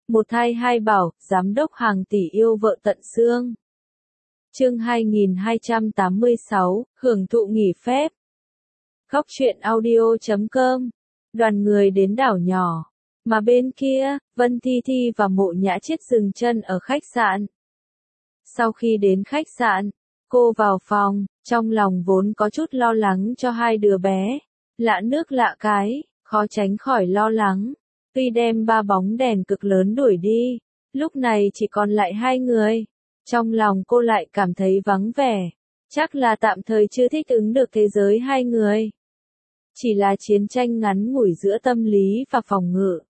Một thai hai bảo, giám đốc hàng tỷ yêu vợ tận xương. Chương 2286, hưởng thụ nghỉ phép. Góc truyện audio.com. Đoàn người đến đảo nhỏ, mà bên kia, Vân Thi Thi và Mộ Nhã Chiết dừng chân ở khách sạn. Sau khi đến khách sạn, cô vào phòng, trong lòng vốn có chút lo lắng cho hai đứa bé. Lạ nước lạ cái, khó tránh khỏi lo lắng. Tuy đem ba bóng đèn cực lớn đuổi đi, lúc này chỉ còn lại hai người. Trong lòng cô lại cảm thấy vắng vẻ. Chắc là tạm thời chưa thích ứng được thế giới hai người. Chỉ là chiến tranh ngắn ngủi giữa tâm lý và phòng ngự.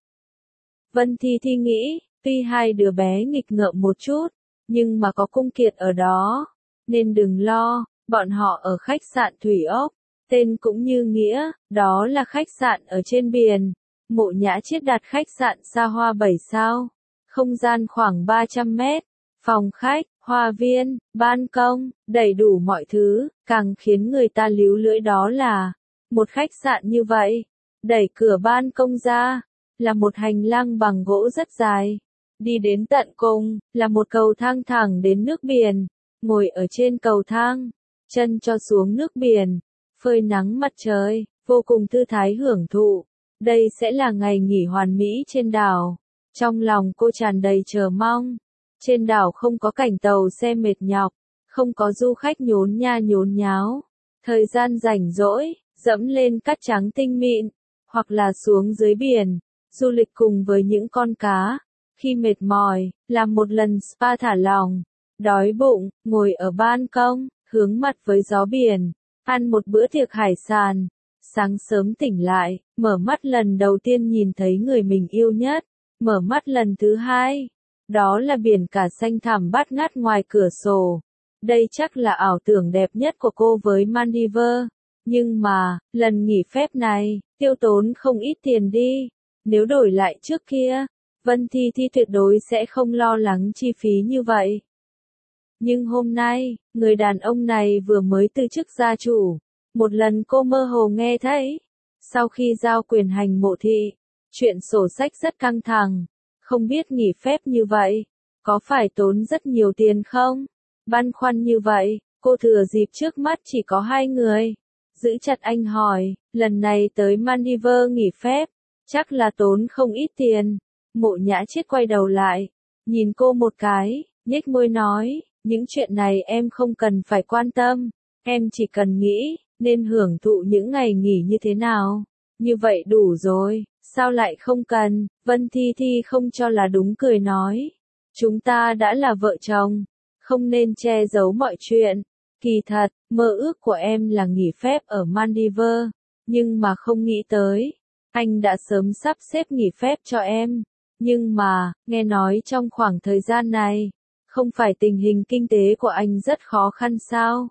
Vân Thi Thi nghĩ, tuy hai đứa bé nghịch ngợm một chút, nhưng mà có Cung Kiệt ở đó, nên đừng lo, bọn họ ở khách sạn Thủy Ốc, tên cũng như nghĩa, đó là khách sạn ở trên biển. Mộ Nhã Chiết đặt khách sạn xa hoa 7 sao, không gian khoảng 300 mét, phòng khách, hoa viên, ban công, đầy đủ mọi thứ, càng khiến người ta líu lưỡi đó là, một khách sạn như vậy, đẩy cửa ban công ra, là một hành lang bằng gỗ rất dài, đi đến tận cùng, là một cầu thang thẳng đến nước biển, ngồi ở trên cầu thang, chân cho xuống nước biển, phơi nắng mặt trời, vô cùng thư thái hưởng thụ. Đây sẽ là ngày nghỉ hoàn mỹ trên đảo. Trong lòng cô tràn đầy chờ mong. Trên đảo không có cảnh tàu xe mệt nhọc, không có du khách nhốn nha nhốn nháo. Thời gian rảnh rỗi, dẫm lên cát trắng tinh mịn, hoặc là xuống dưới biển, du lịch cùng với những con cá. Khi mệt mỏi, làm một lần spa thả lỏng, đói bụng, ngồi ở ban công, hướng mặt với gió biển, ăn một bữa tiệc hải sản. Sáng sớm tỉnh lại, mở mắt lần đầu tiên nhìn thấy người mình yêu nhất, mở mắt lần thứ hai, đó là biển cả xanh thẳm bát ngát ngoài cửa sổ. Đây chắc là ảo tưởng đẹp nhất của cô với Maldives. Nhưng mà, lần nghỉ phép này, tiêu tốn không ít tiền đi. Nếu đổi lại trước kia, Vân Thi Thi tuyệt đối sẽ không lo lắng chi phí như vậy. Nhưng hôm nay, người đàn ông này vừa mới từ chức gia chủ. Một lần cô mơ hồ nghe thấy, sau khi giao quyền hành Mộ thị, chuyện sổ sách rất căng thẳng, không biết nghỉ phép như vậy, có phải tốn rất nhiều tiền không? Băn khoăn như vậy, cô thừa dịp trước mắt chỉ có hai người, giữ chặt anh hỏi, lần này tới Maldives nghỉ phép, chắc là tốn không ít tiền. Mộ Nhã Chiết quay đầu lại, nhìn cô một cái, nhếch môi nói, những chuyện này em không cần phải quan tâm, em chỉ cần nghĩ, nên hưởng thụ những ngày nghỉ như thế nào. Như vậy đủ rồi, sao lại không cần? Vân Thi Thi không cho là đúng cười nói. Chúng ta đã là vợ chồng, không nên che giấu mọi chuyện. Kỳ thật, mơ ước của em là nghỉ phép ở Maldives, nhưng mà không nghĩ tới. Anh đã sớm sắp xếp nghỉ phép cho em. Nhưng mà, nghe nói trong khoảng thời gian này, không phải tình hình kinh tế của anh rất khó khăn sao?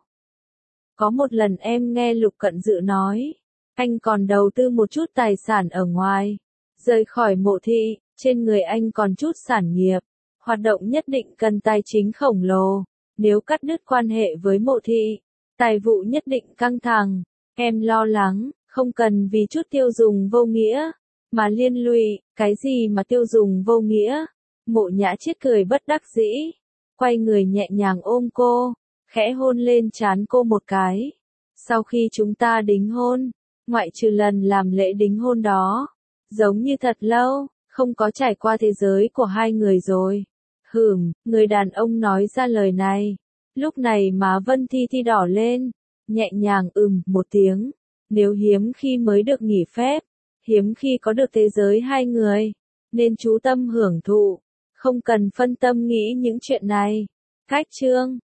Có một lần em nghe Lục Cận Dự nói, anh còn đầu tư một chút tài sản ở ngoài, rời khỏi Mộ thị, trên người anh còn chút sản nghiệp, hoạt động nhất định cần tài chính khổng lồ, nếu cắt đứt quan hệ với Mộ thị, tài vụ nhất định căng thẳng, em lo lắng, không cần vì chút tiêu dùng vô nghĩa, mà liên lụy, cái gì mà tiêu dùng vô nghĩa? Mộ Nhã Chiết cười bất đắc dĩ, quay người nhẹ nhàng ôm cô. Khẽ hôn lên trán cô một cái. Sau khi chúng ta đính hôn, ngoại trừ lần làm lễ đính hôn đó, giống như thật lâu, không có trải qua thế giới của hai người rồi. Người đàn ông nói ra lời này. Lúc này má Vân Thi Thi đỏ lên, nhẹ nhàng một tiếng. Nếu hiếm khi mới được nghỉ phép, hiếm khi có được thế giới hai người, nên chú tâm hưởng thụ, không cần phân tâm nghĩ những chuyện này. Cách chương